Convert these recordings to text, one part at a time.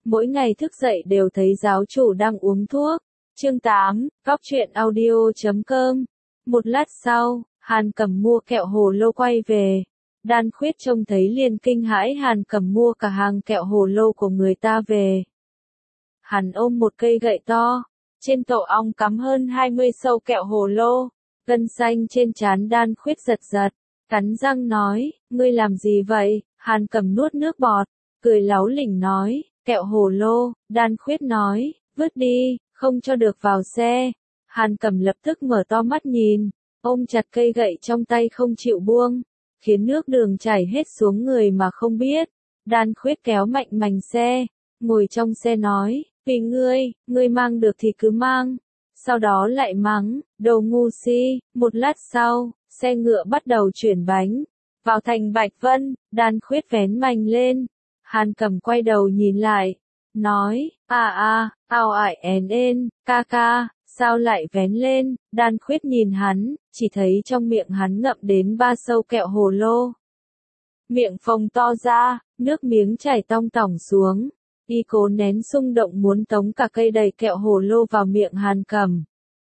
mỗi ngày thức dậy đều thấy giáo chủ đang uống thuốc. Chương 8, Góc truyện audio.com. Một lát sau, Hàn Cẩm mua kẹo hồ lô quay về. Đan Khuyết trông thấy liền kinh hãi, Hàn Cẩm mua cả hàng kẹo hồ lô của người ta về. Hắn ôm một cây gậy to, trên tổ ong cắm hơn 20 sâu kẹo hồ lô, gân xanh trên trán Đan Khuyết giật giật, cắn răng nói, ngươi làm gì vậy? Hàn Cẩm nuốt nước bọt, cười láu lỉnh nói, kẹo hồ lô. Đan Khuyết nói, vứt đi, không cho được vào xe. Hàn Cẩm lập tức mở to mắt nhìn, ôm chặt cây gậy trong tay không chịu buông, khiến nước đường chảy hết xuống người mà không biết. Đan Khuyết kéo mạnh mành xe, ngồi trong xe nói, vì ngươi mang được thì cứ mang. Sau đó lại mắng, đồ ngu si. Một lát sau, xe ngựa bắt đầu chuyển bánh, vào thành Bạch Vân. Đan Khuyết vén mành lên, Hàn Cẩm quay đầu nhìn lại, nói, ao ải en, ca, sao lại vén lên? Đan Khuyết nhìn hắn, chỉ thấy trong miệng hắn ngậm đến 3 sâu kẹo hồ lô. Miệng phồng to ra, nước miếng chảy tong tỏng xuống. Y cố nén xung động muốn tống cả cây đầy kẹo hồ lô vào miệng Hàn Cẩm.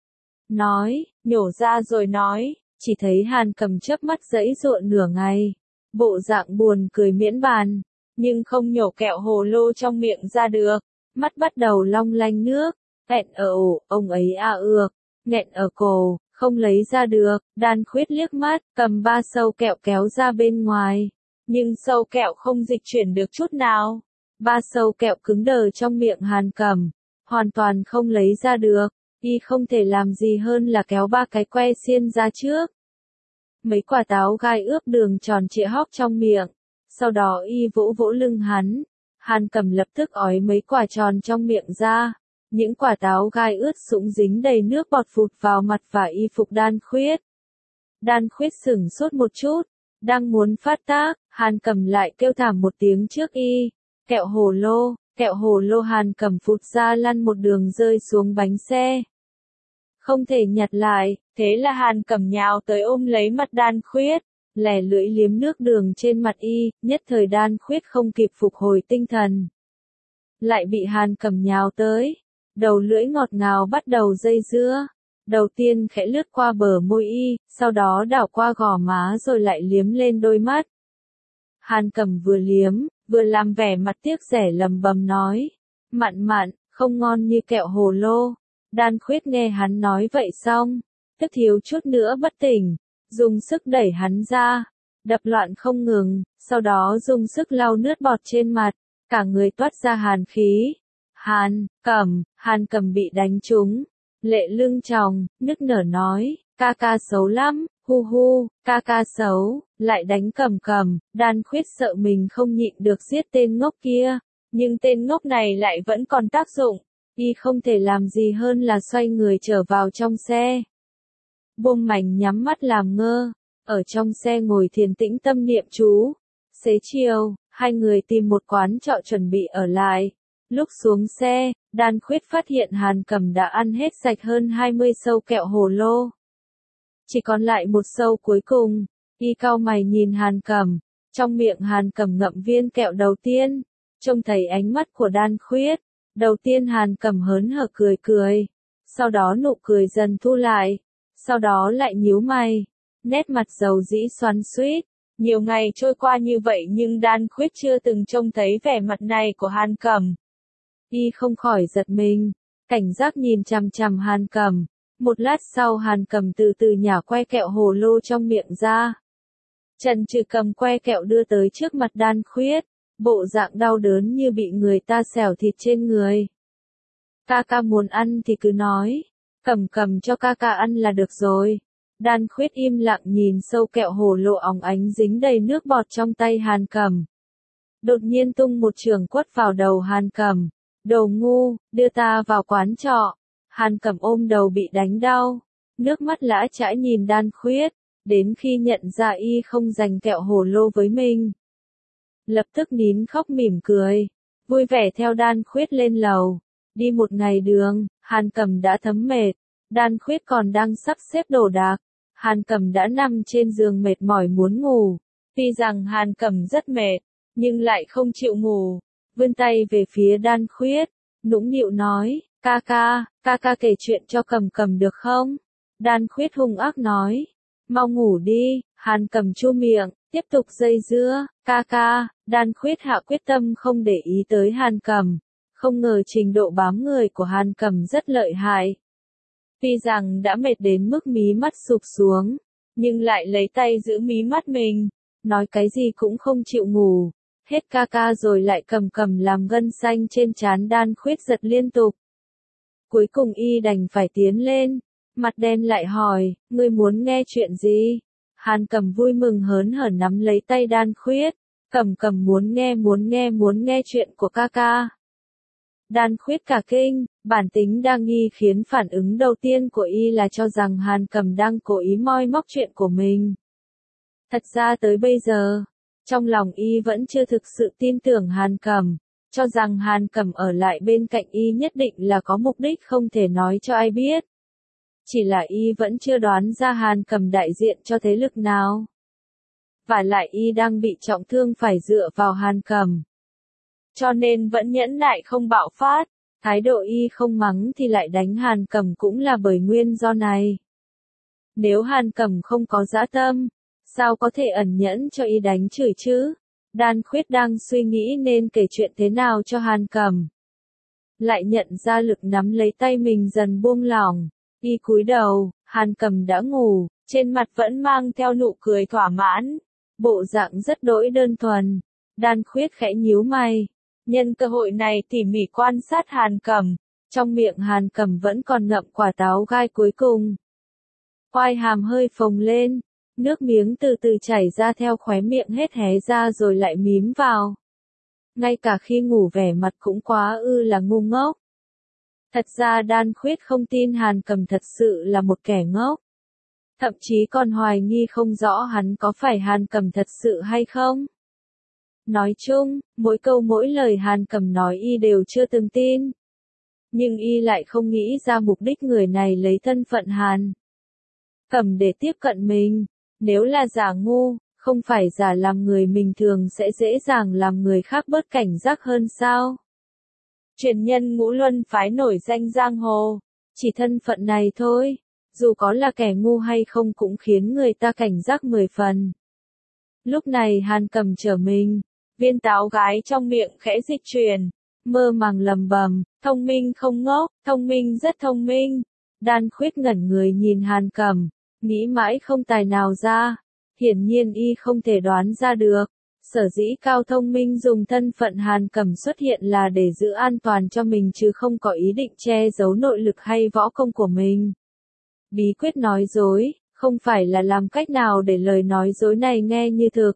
Nói, nhổ ra rồi nói, chỉ thấy Hàn Cẩm chớp mắt giãy giụa nửa ngày. Bộ dạng buồn cười miễn bàn, nhưng không nhổ kẹo hồ lô trong miệng ra được. Mắt bắt đầu long lanh nước, nghẹn ở ổ, ông ấy ược, nghẹn ở cổ, không lấy ra được. Đan Khuyết liếc mắt, cầm 3 sâu kẹo kéo ra bên ngoài. Nhưng sâu kẹo không dịch chuyển được chút nào. 3 sâu kẹo cứng đờ trong miệng Hàn Cẩm, hoàn toàn không lấy ra được. Y không thể làm gì hơn là kéo 3 cái que xiên ra trước. Mấy quả táo gai ướp đường tròn trịa hóp trong miệng. Sau đó y vỗ vỗ lưng hắn. Hàn Cẩm lập tức ói mấy quả tròn trong miệng ra. Những quả táo gai ướt sũng dính đầy nước bọt phụt vào mặt và y phục Đan Khuyết. Đan Khuyết sửng sốt một chút, đang muốn phát tác, Hàn Cẩm lại kêu thảm một tiếng trước y. Kẹo hồ lô. Hàn Cẩm phụt ra lăn một đường rơi xuống bánh xe. Không thể nhặt lại, thế là Hàn Cẩm nhào tới ôm lấy mặt Đan Khuyết, lẻ lưỡi liếm nước đường trên mặt y, nhất thời Đan Khuyết không kịp phục hồi tinh thần. Lại bị Hàn Cẩm nhào tới, đầu lưỡi ngọt ngào bắt đầu dây dưa. Đầu tiên khẽ lướt qua bờ môi y, sau đó đảo qua gò má rồi lại liếm lên đôi mắt. Hàn Cẩm vừa liếm, vừa làm vẻ mặt tiếc rẻ lầm bầm nói, mặn, không ngon như kẹo hồ lô. Đan Khuyết nghe hắn nói vậy xong, tức thiếu chút nữa bất tỉnh, dùng sức đẩy hắn ra, đập loạn không ngừng, sau đó dùng sức lau nước bọt trên mặt, cả người toát ra hàn khí. Hàn Cẩm bị đánh trúng, lệ lưng tròng, nức nở nói, ca xấu lắm, hu, ca xấu, lại đánh Cẩm. Đan Khuyết sợ mình không nhịn được giết tên ngốc kia, nhưng tên ngốc này lại vẫn còn tác dụng, y không thể làm gì hơn là xoay người trở vào trong xe. Buông mảnh nhắm mắt làm ngơ, ở trong xe ngồi thiền tĩnh tâm niệm chú. Xế chiều, hai người tìm một quán trọ chuẩn bị ở lại. Lúc xuống xe, Đan Khuyết phát hiện Hàn Cẩm đã ăn hết sạch hơn 20 sâu kẹo hồ lô. Chỉ còn lại một sâu cuối cùng, y cau mày nhìn Hàn Cẩm, trong miệng Hàn Cẩm ngậm viên kẹo đầu tiên, trông thấy ánh mắt của Đan Khuyết, đầu tiên Hàn Cẩm hớn hở cười, sau đó nụ cười dần thu lại, sau đó lại nhíu mày, nét mặt dầu dĩ xoắn xuýt. Nhiều ngày trôi qua như vậy nhưng Đan Khuyết chưa từng trông thấy vẻ mặt này của Hàn Cẩm. Y không khỏi giật mình, cảnh giác nhìn chằm chằm Hàn Cẩm. Một lát sau Hàn Cẩm từ từ nhả que kẹo hồ lô trong miệng ra. Chần chừ cầm que kẹo đưa tới trước mặt Đan Khuyết, bộ dạng đau đớn như bị người ta xẻo thịt trên người. Ca muốn ăn thì cứ nói, Cẩm cho ca ăn là được rồi. Đan Khuyết im lặng nhìn sâu kẹo hồ lô óng ánh dính đầy nước bọt trong tay Hàn Cẩm. Đột nhiên tung một chưởng quất vào đầu Hàn Cẩm. Đồ ngu, đưa ta vào quán trọ. Hàn Cẩm ôm đầu bị đánh đau, nước mắt lã chãi nhìn Đan Khuyết, đến khi nhận ra y không dành kẹo hồ lô với mình. Lập tức nín khóc mỉm cười, vui vẻ theo Đan Khuyết lên lầu. Đi một ngày đường, Hàn Cẩm đã thấm mệt, Đan Khuyết còn đang sắp xếp đồ đạc. Hàn Cẩm đã nằm trên giường mệt mỏi muốn ngủ. Tuy rằng Hàn Cẩm rất mệt, nhưng lại không chịu ngủ. vươn tay về phía Đan Khuyết, nũng nịu nói, ca ca kể chuyện cho Cầm Cầm được không? Đan Khuyết hung ác nói, mau ngủ đi. Hàn Cầm chu miệng, tiếp tục dây dưa, ca. Đan Khuyết hạ quyết tâm không để ý tới Hàn Cầm, không ngờ trình độ bám người của Hàn Cầm rất lợi hại. Tuy rằng đã mệt đến mức mí mắt sụp xuống, nhưng lại lấy tay giữ mí mắt mình, nói cái gì cũng không chịu ngủ. Hết ca rồi lại cầm làm gân xanh trên trán Đan Khuyết giật liên tục. Cuối cùng y đành phải tiến lên, mặt đen lại hỏi, ngươi muốn nghe chuyện gì? Hàn Cầm vui mừng hớn hở nắm lấy tay Đan Khuyết, Cầm muốn nghe chuyện của ca. Đan Khuyết cả kinh, bản tính đa nghi khiến phản ứng đầu tiên của y là cho rằng Hàn Cầm đang cố ý moi móc chuyện của mình. Thật ra tới bây giờ, trong lòng y vẫn chưa thực sự tin tưởng Hàn Cầm, cho rằng Hàn Cầm ở lại bên cạnh y nhất định là có mục đích không thể nói cho ai biết. Chỉ là y vẫn chưa đoán ra Hàn Cầm đại diện cho thế lực nào. Và lại y đang bị trọng thương phải dựa vào Hàn Cầm. Cho nên vẫn nhẫn nại không bạo phát, thái độ y không mắng thì lại đánh Hàn Cầm cũng là bởi nguyên do này. Nếu Hàn Cầm không có dã tâm, sao có thể ẩn nhẫn cho y đánh chửi chứ? Đan Khuyết đang suy nghĩ nên kể chuyện thế nào cho Hàn Cầm. Lại nhận ra lực nắm lấy tay mình dần buông lỏng, y cúi đầu, Hàn Cầm đã ngủ, trên mặt vẫn mang theo nụ cười thỏa mãn, bộ dạng rất đỗi đơn thuần. Đan Khuyết khẽ nhíu mày, nhân cơ hội này tỉ mỉ quan sát Hàn Cầm, trong miệng Hàn Cầm vẫn còn ngậm quả táo gai cuối cùng. Quai hàm hơi phồng lên, nước miếng từ từ chảy ra theo khóe miệng hết hé ra rồi lại mím vào. Ngay cả khi ngủ vẻ mặt cũng quá là ngu ngốc. Thật ra Đan Khuyết không tin Hàn Cầm thật sự là một kẻ ngốc. Thậm chí còn hoài nghi không rõ hắn có phải Hàn Cầm thật sự hay không. Nói chung, mỗi câu mỗi lời Hàn Cầm nói y đều chưa từng tin. Nhưng y lại không nghĩ ra mục đích người này lấy thân phận Hàn Cầm để tiếp cận mình. Nếu là giả ngu, không phải giả làm người mình thường sẽ dễ dàng làm người khác bớt cảnh giác hơn sao? Truyền nhân Ngũ Luân phái nổi danh giang hồ, chỉ thân phận này thôi, dù có là kẻ ngu hay không cũng khiến người ta cảnh giác 10 phần. Lúc này Hàn Cầm trở mình, viên táo gái trong miệng khẽ dịch chuyển, mơ màng lầm bầm, thông minh không ngốc, thông minh rất thông minh. Đan Khuyết ngẩn người nhìn Hàn Cầm, nghĩ mãi không tài nào ra, hiển nhiên y không thể đoán ra được. Sở dĩ Cao Thông Minh dùng thân phận Hàn Cầm xuất hiện là để giữ an toàn cho mình chứ không có ý định che giấu nội lực hay võ công của mình. Bí quyết nói dối, không phải là làm cách nào để lời nói dối này nghe như thực,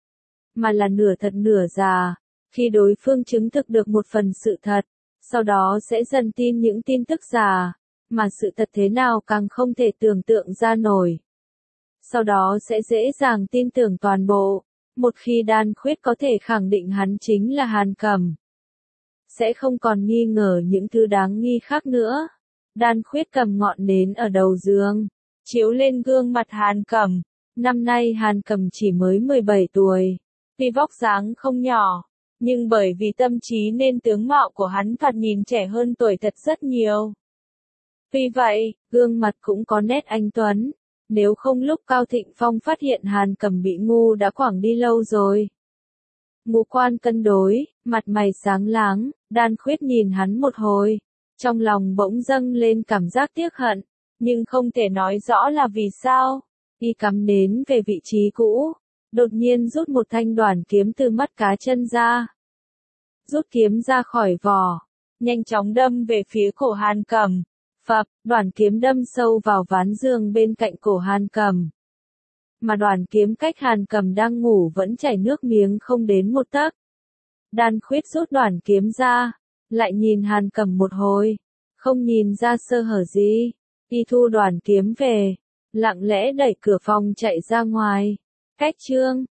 mà là nửa thật nửa giả. Khi đối phương chứng thực được một phần sự thật, sau đó sẽ dần tin những tin tức giả, mà sự thật thế nào càng không thể tưởng tượng ra nổi. Sau đó sẽ dễ dàng tin tưởng toàn bộ. Một khi Đan Khuyết có thể khẳng định hắn chính là Hàn Cầm, sẽ không còn nghi ngờ những thứ đáng nghi khác nữa. Đan Khuyết cầm ngọn nến ở đầu giường, chiếu lên gương mặt Hàn Cầm. Năm nay Hàn Cầm chỉ mới 17 tuổi, tuy vóc dáng không nhỏ, nhưng bởi vì tâm trí nên tướng mạo của hắn thoạt nhìn trẻ hơn tuổi thật rất nhiều. Tuy vậy, gương mặt cũng có nét anh tuấn. Nếu không lúc Cao Thịnh Phong phát hiện Hàn Cầm bị ngu đã quẳng đi lâu rồi. Ngũ quan cân đối, mặt mày sáng láng, Đan Khuyết nhìn hắn một hồi, trong lòng bỗng dâng lên cảm giác tiếc hận, nhưng không thể nói rõ là vì sao. Y cắm nến về vị trí cũ, đột nhiên rút một thanh đoản kiếm từ mắt cá chân ra. Rút kiếm ra khỏi vỏ, nhanh chóng đâm về phía cổ Hàn Cầm. Phập, đoản kiếm đâm sâu vào ván giường bên cạnh cổ Hàn Cầm. Mà đoản kiếm cách Hàn Cầm đang ngủ vẫn chảy nước miếng không đến một tấc. Đan Khuyết rút đoản kiếm ra, lại nhìn Hàn Cầm một hồi, không nhìn ra sơ hở gì. Y thu đoản kiếm về, lặng lẽ đẩy cửa phòng chạy ra ngoài. Cách chương